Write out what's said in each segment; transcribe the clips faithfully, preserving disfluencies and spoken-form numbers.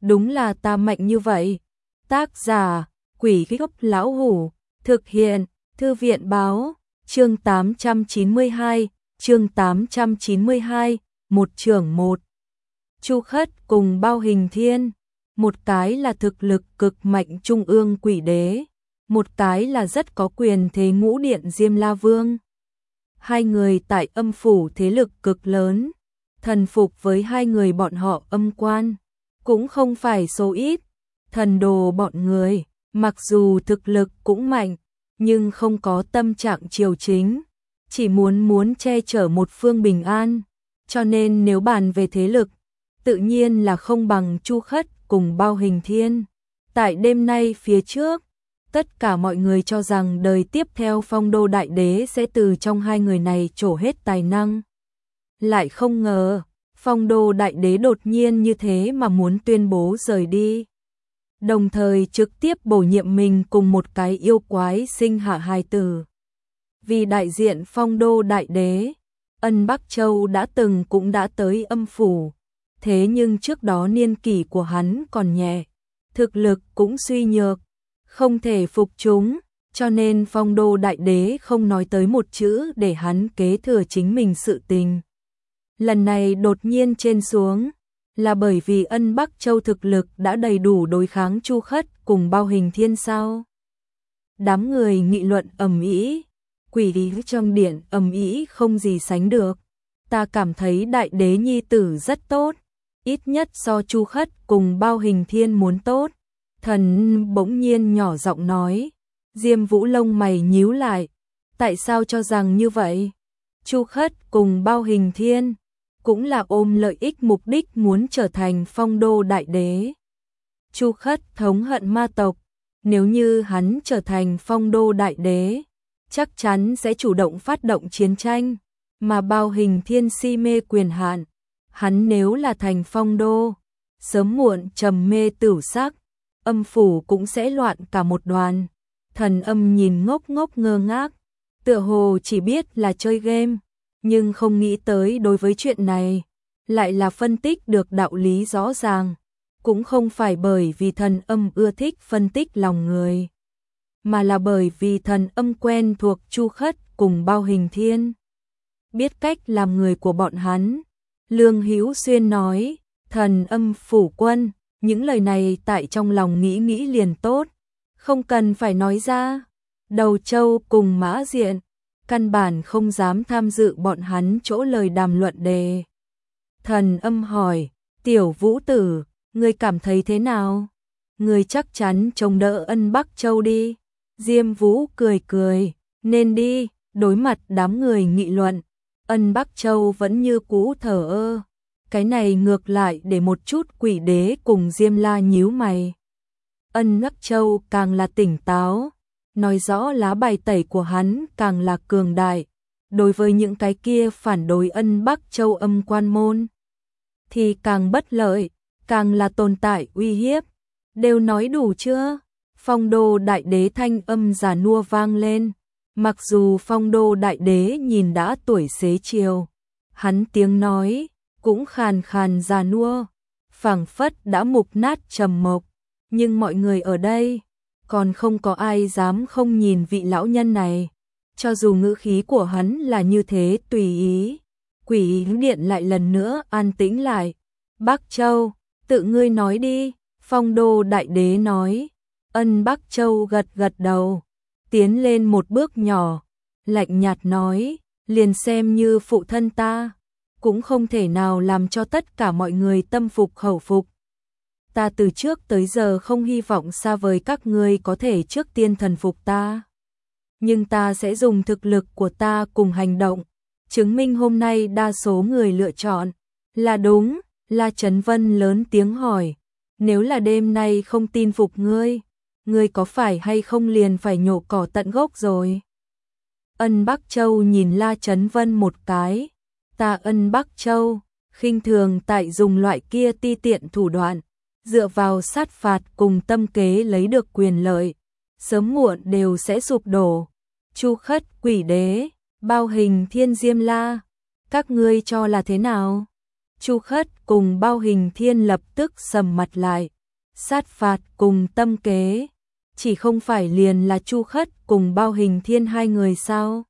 đúng là ta mạnh như vậy. Tác giả, Quỷ Gốc Lão Hủ, thực hiện, Thư viện Báo, chương tám trăm chín mươi hai, chương tám trăm chín mươi hai, một trưởng một. Chu Khất cùng Bao Hình Thiên, một cái là thực lực cực mạnh trung ương quỷ đế, một cái là rất có quyền thế ngũ điện Diêm La Vương. Hai người tại âm phủ thế lực cực lớn, thần phục với hai người bọn họ âm quan, cũng không phải số ít. Thần đồ bọn người, mặc dù thực lực cũng mạnh, nhưng không có tâm trạng triều chính, chỉ muốn muốn che chở một phương bình an, cho nên nếu bàn về thế lực, tự nhiên là không bằng Chu Khất cùng Bao Hình Thiên. Tại đêm nay phía trước, tất cả mọi người cho rằng đời tiếp theo Phong Đô Đại Đế sẽ từ trong hai người này trổ hết tài năng. Lại không ngờ, Phong Đô Đại Đế đột nhiên như thế mà muốn tuyên bố rời đi. Đồng thời trực tiếp bổ nhiệm mình cùng một cái yêu quái sinh hạ hài tử. Vì đại diện Phong Đô Đại Đế, Ân Bắc Châu đã từng cũng đã tới âm phủ. Thế nhưng trước đó niên kỷ của hắn còn nhẹ, thực lực cũng suy nhược, không thể phục chúng, cho nên Phong Đô Đại Đế không nói tới một chữ để hắn kế thừa chính mình sự tình. Lần này đột nhiên trên xuống, là bởi vì Ân Bắc Châu thực lực đã đầy đủ đối kháng Chu Khất cùng Bao Hình Thiên sao? Đám người nghị luận ầm ĩ, quỷ lý trong điện ầm ĩ không gì sánh được. Ta cảm thấy Đại Đế nhi tử rất tốt, ít nhất so Chu Khất cùng Bao Hình Thiên muốn tốt. Thần bỗng nhiên nhỏ giọng nói. Diêm Vũ lông mày nhíu lại, tại sao cho rằng như vậy? Chu Khất cùng Bao Hình Thiên cũng là ôm lợi ích mục đích muốn trở thành Phong Đô Đại Đế. Chu Khất thống hận ma tộc, nếu như hắn trở thành Phong Đô Đại Đế, chắc chắn sẽ chủ động phát động chiến tranh, mà Bao Hình Thiên si mê quyền hạn, hắn nếu là thành Phong Đô, sớm muộn trầm mê tửu sắc, âm phủ cũng sẽ loạn cả một đoàn. Thần Âm nhìn ngốc ngốc ngơ ngác, tựa hồ chỉ biết là chơi game, nhưng không nghĩ tới đối với chuyện này, lại là phân tích được đạo lý rõ ràng, cũng không phải bởi vì Thần Âm ưa thích phân tích lòng người, mà là bởi vì Thần Âm quen thuộc Chu Khất cùng Bao Hình Thiên, biết cách làm người của bọn hắn. Lương Hữu Xuyên nói, Thần Âm phủ quân, những lời này tại trong lòng nghĩ nghĩ liền tốt, không cần phải nói ra. Đầu Châu cùng Mã Diện, căn bản không dám tham dự bọn hắn chỗ lời đàm luận đề. Thần Âm hỏi, Tiểu Vũ tử, ngươi cảm thấy thế nào? Ngươi chắc chắn chống đỡ Ân Bắc Châu đi. Diêm Vũ cười cười, nên đi. Đối mặt đám người nghị luận, Ân Bắc Châu vẫn như cũ thờ ơ. Cái này ngược lại để một chút quỷ đế cùng Diêm La nhíu mày. Ân Bắc Châu càng là tỉnh táo, nói rõ lá bài tẩy của hắn càng là cường đại. Đối với những cái kia phản đối Ân Bắc Châu âm quan môn, thì càng bất lợi, càng là tồn tại uy hiếp. Đều nói đủ chưa? Phong Đô Đại Đế thanh âm già nua vang lên. Mặc dù Phong Đô Đại Đế nhìn đã tuổi xế chiều, hắn tiếng nói cũng khàn khàn già nua, phảng phất đã mục nát trầm mộc, nhưng mọi người ở đây còn không có ai dám không nhìn vị lão nhân này, cho dù ngữ khí của hắn là như thế tùy ý. Quỷ điện lại lần nữa an tĩnh lại. Bắc Châu, tự ngươi nói đi. Phong Đô Đại Đế nói. Ân Bắc Châu gật gật đầu, tiến lên một bước nhỏ, lạnh nhạt nói, liền xem như phụ thân ta, cũng không thể nào làm cho tất cả mọi người tâm phục khẩu phục. Ta từ trước tới giờ không hy vọng xa vời các ngươi có thể trước tiên thần phục ta. Nhưng ta sẽ dùng thực lực của ta cùng hành động, chứng minh hôm nay đa số người lựa chọn là đúng. La Chấn Vân lớn tiếng hỏi, nếu là đêm nay không tin phục ngươi, ngươi có phải hay không liền phải nhổ cỏ tận gốc rồi? Ân Bắc Châu nhìn La Chấn Vân một cái, ta Ân Bắc Châu, khinh thường tại dùng loại kia ti tiện thủ đoạn, dựa vào sát phạt cùng tâm kế lấy được quyền lợi, sớm muộn đều sẽ sụp đổ. Chu Khất Quỷ Đế, Bao Hình Thiên Diêm La, các ngươi cho là thế nào? Chu Khất cùng Bao Hình Thiên lập tức sầm mặt lại. Sát phạt cùng Tâm Kế, chỉ không phải liền là Chu Khất cùng Bao Hình Thiên hai người sao?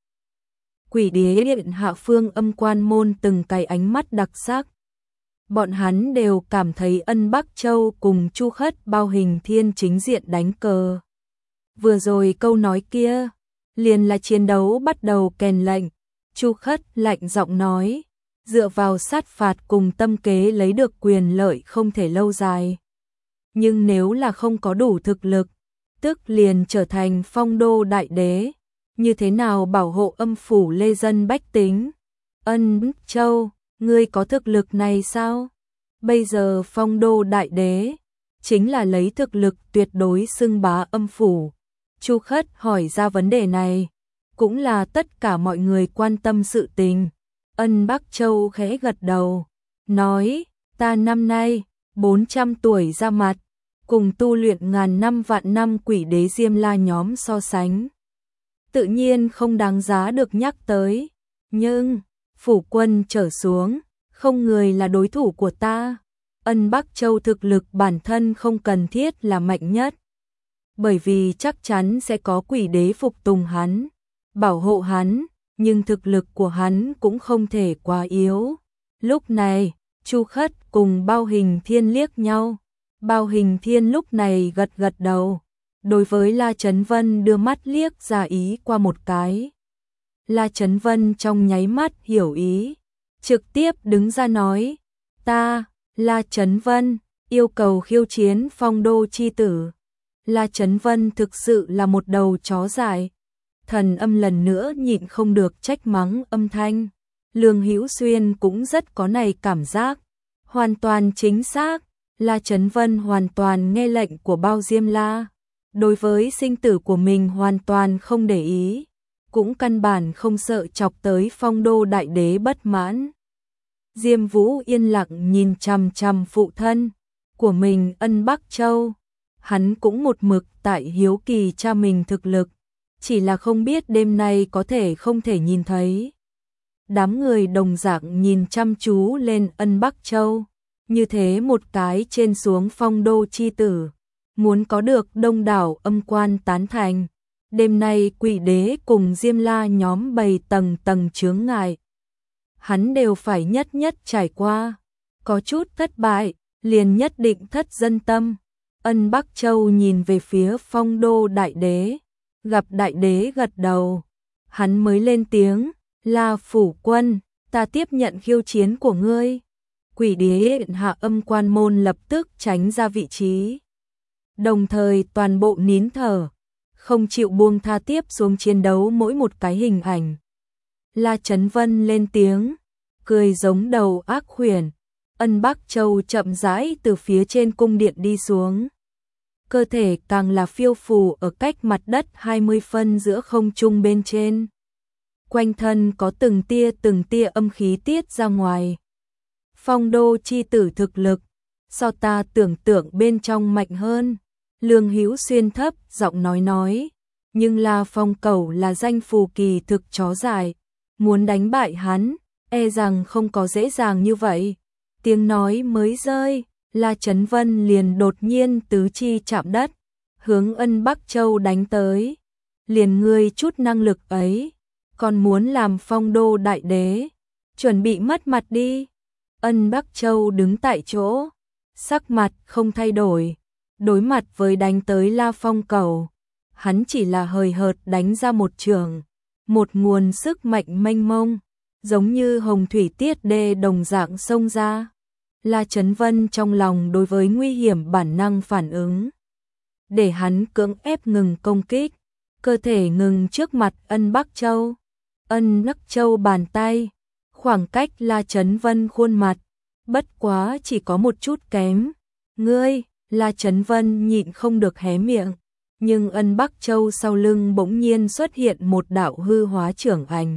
Quỷ Đế Điện hạ Phương Âm Quan môn từng cái ánh mắt đặc sắc. Bọn hắn đều cảm thấy Ân Bắc Châu cùng Chu Khất Bao Hình Thiên chính diện đánh cờ. Vừa rồi câu nói kia, liền là chiến đấu bắt đầu kèn lệnh. Chu Khất lạnh giọng nói, dựa vào sát phạt cùng tâm kế lấy được quyền lợi không thể lâu dài. Nhưng nếu là không có đủ thực lực, tức liền trở thành phong đô đại đế, như thế nào bảo hộ âm phủ lê dân bách tính? Ân Châu, ngươi có thực lực này sao? Bây giờ phong đô đại đế, chính là lấy thực lực tuyệt đối xưng bá âm phủ. Chu Khất hỏi ra vấn đề này, cũng là tất cả mọi người quan tâm sự tình. Ân Bắc Châu khẽ gật đầu, nói, ta năm nay, bốn trăm tuổi ra mặt, cùng tu luyện ngàn năm vạn năm quỷ đế Diêm La nhóm so sánh. Tự nhiên không đáng giá được nhắc tới, nhưng, phủ quân trở xuống, không người là đối thủ của ta. Ân Bắc Châu thực lực bản thân không cần thiết là mạnh nhất, bởi vì chắc chắn sẽ có quỷ đế phục tùng hắn, bảo hộ hắn, nhưng thực lực của hắn cũng không thể quá yếu. Lúc này, Chu Khất cùng Bao Hình Thiên liếc nhau. Bao Hình Thiên lúc này gật gật đầu, đối với La Chấn Vân đưa mắt liếc ra ý qua một cái. La Chấn Vân trong nháy mắt hiểu ý, trực tiếp đứng ra nói, ta, La Chấn Vân, yêu cầu khiêu chiến phong đô chi tử. La Chấn Vân thực sự là một đầu chó dại. Thần Âm lần nữa nhịn không được trách mắng âm thanh. Lương Hữu Xuyên cũng rất có này cảm giác. Hoàn toàn chính xác, La Chấn Vân hoàn toàn nghe lệnh của Bao Diêm La. Đối với sinh tử của mình hoàn toàn không để ý, cũng căn bản không sợ chọc tới phong đô đại đế bất mãn. Diêm Vũ yên lặng nhìn chằm chằm phụ thân của mình Ân Bắc Châu. Hắn cũng một mực tại hiếu kỳ cha mình thực lực, chỉ là không biết đêm nay có thể không thể nhìn thấy. Đám người đồng dạng nhìn chăm chú lên Ân Bắc Châu, như thế một cái trên xuống phong đô chi tử, muốn có được đông đảo âm quan tán thành. Đêm nay quỷ đế cùng Diêm La nhóm bày tầng tầng chướng ngại, hắn đều phải nhất nhất trải qua, có chút thất bại, liền nhất định thất dân tâm. Ân Bắc Châu nhìn về phía phong đô đại đế, gặp đại đế gật đầu, hắn mới lên tiếng, La phủ quân, ta tiếp nhận khiêu chiến của ngươi. Quỷ đế điện hạ Âm Quan môn lập tức tránh ra vị trí, đồng thời toàn bộ nín thở, không chịu buông tha tiếp xuống chiến đấu mỗi một cái hình ảnh. La Chấn Vân lên tiếng, cười giống đầu ác khuyển. Ân Bắc Châu chậm rãi từ phía trên cung điện đi xuống, cơ thể càng là phiêu phù ở cách mặt đất hai mươi phân giữa không trung bên trên. Quanh thân có từng tia từng tia âm khí tiết ra ngoài. Phong đô chi tử thực lực, so ta tưởng tượng bên trong mạnh hơn. Lương Hữu Xuyên thấp giọng nói nói, nhưng La Phong Cẩu là danh phù kỳ thực chó dại, muốn đánh bại hắn, e rằng không có dễ dàng như vậy. Tiếng nói mới rơi, La Chấn Vân liền đột nhiên tứ chi chạm đất, hướng Ân Bắc Châu đánh tới. Liền ngươi chút năng lực ấy, còn muốn làm phong đô đại đế, chuẩn bị mất mặt đi. Ân Bắc Châu đứng tại chỗ, sắc mặt không thay đổi, đối mặt với đánh tới La Phong Cẩu, hắn chỉ là hời hợt đánh ra một trường, một nguồn sức mạnh mênh mông, giống như hồng thủy tiết đê đồng dạng xông ra. La Chấn Vân trong lòng đối với nguy hiểm bản năng phản ứng, để hắn cưỡng ép ngừng công kích, cơ thể ngừng trước mặt Ân Bắc Châu. Ân Bắc Châu bàn tay, khoảng cách La Chấn Vân khuôn mặt, bất quá chỉ có một chút kém. Ngươi, La Chấn Vân nhịn không được hé miệng, nhưng Ân Bắc Châu sau lưng bỗng nhiên xuất hiện một đạo hư hóa trưởng ảnh,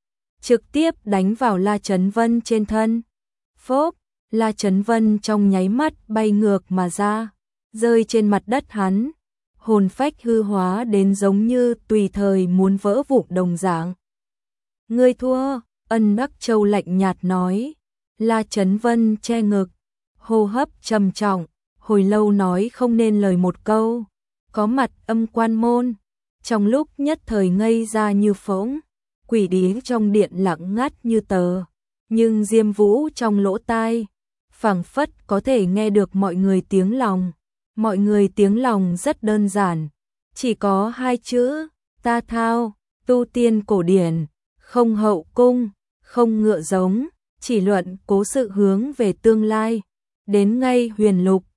trực tiếp đánh vào La Chấn Vân trên thân. Phốp, La Chấn Vân trong nháy mắt bay ngược mà ra, rơi trên mặt đất hắn, hồn phách hư hóa đến giống như tùy thời muốn vỡ vụn đồng dạng. Ngươi thua, Ân Bắc Châu lạnh nhạt nói, La Chấn Vân che ngực, hô hấp trầm trọng, hồi lâu nói không nên lời một câu. Có mặt Âm Quan môn, trong lúc nhất thời ngây ra như phỗng, quỷ đế trong điện lặng ngắt như tờ, nhưng Diêm Vũ trong lỗ tai, phảng phất có thể nghe được mọi người tiếng lòng. Mọi người tiếng lòng rất đơn giản, chỉ có hai chữ, ta thao, tu tiên cổ điển, không hậu cung, không ngựa giống, chỉ luận cố sự hướng về tương lai. Đến ngay huyền lục,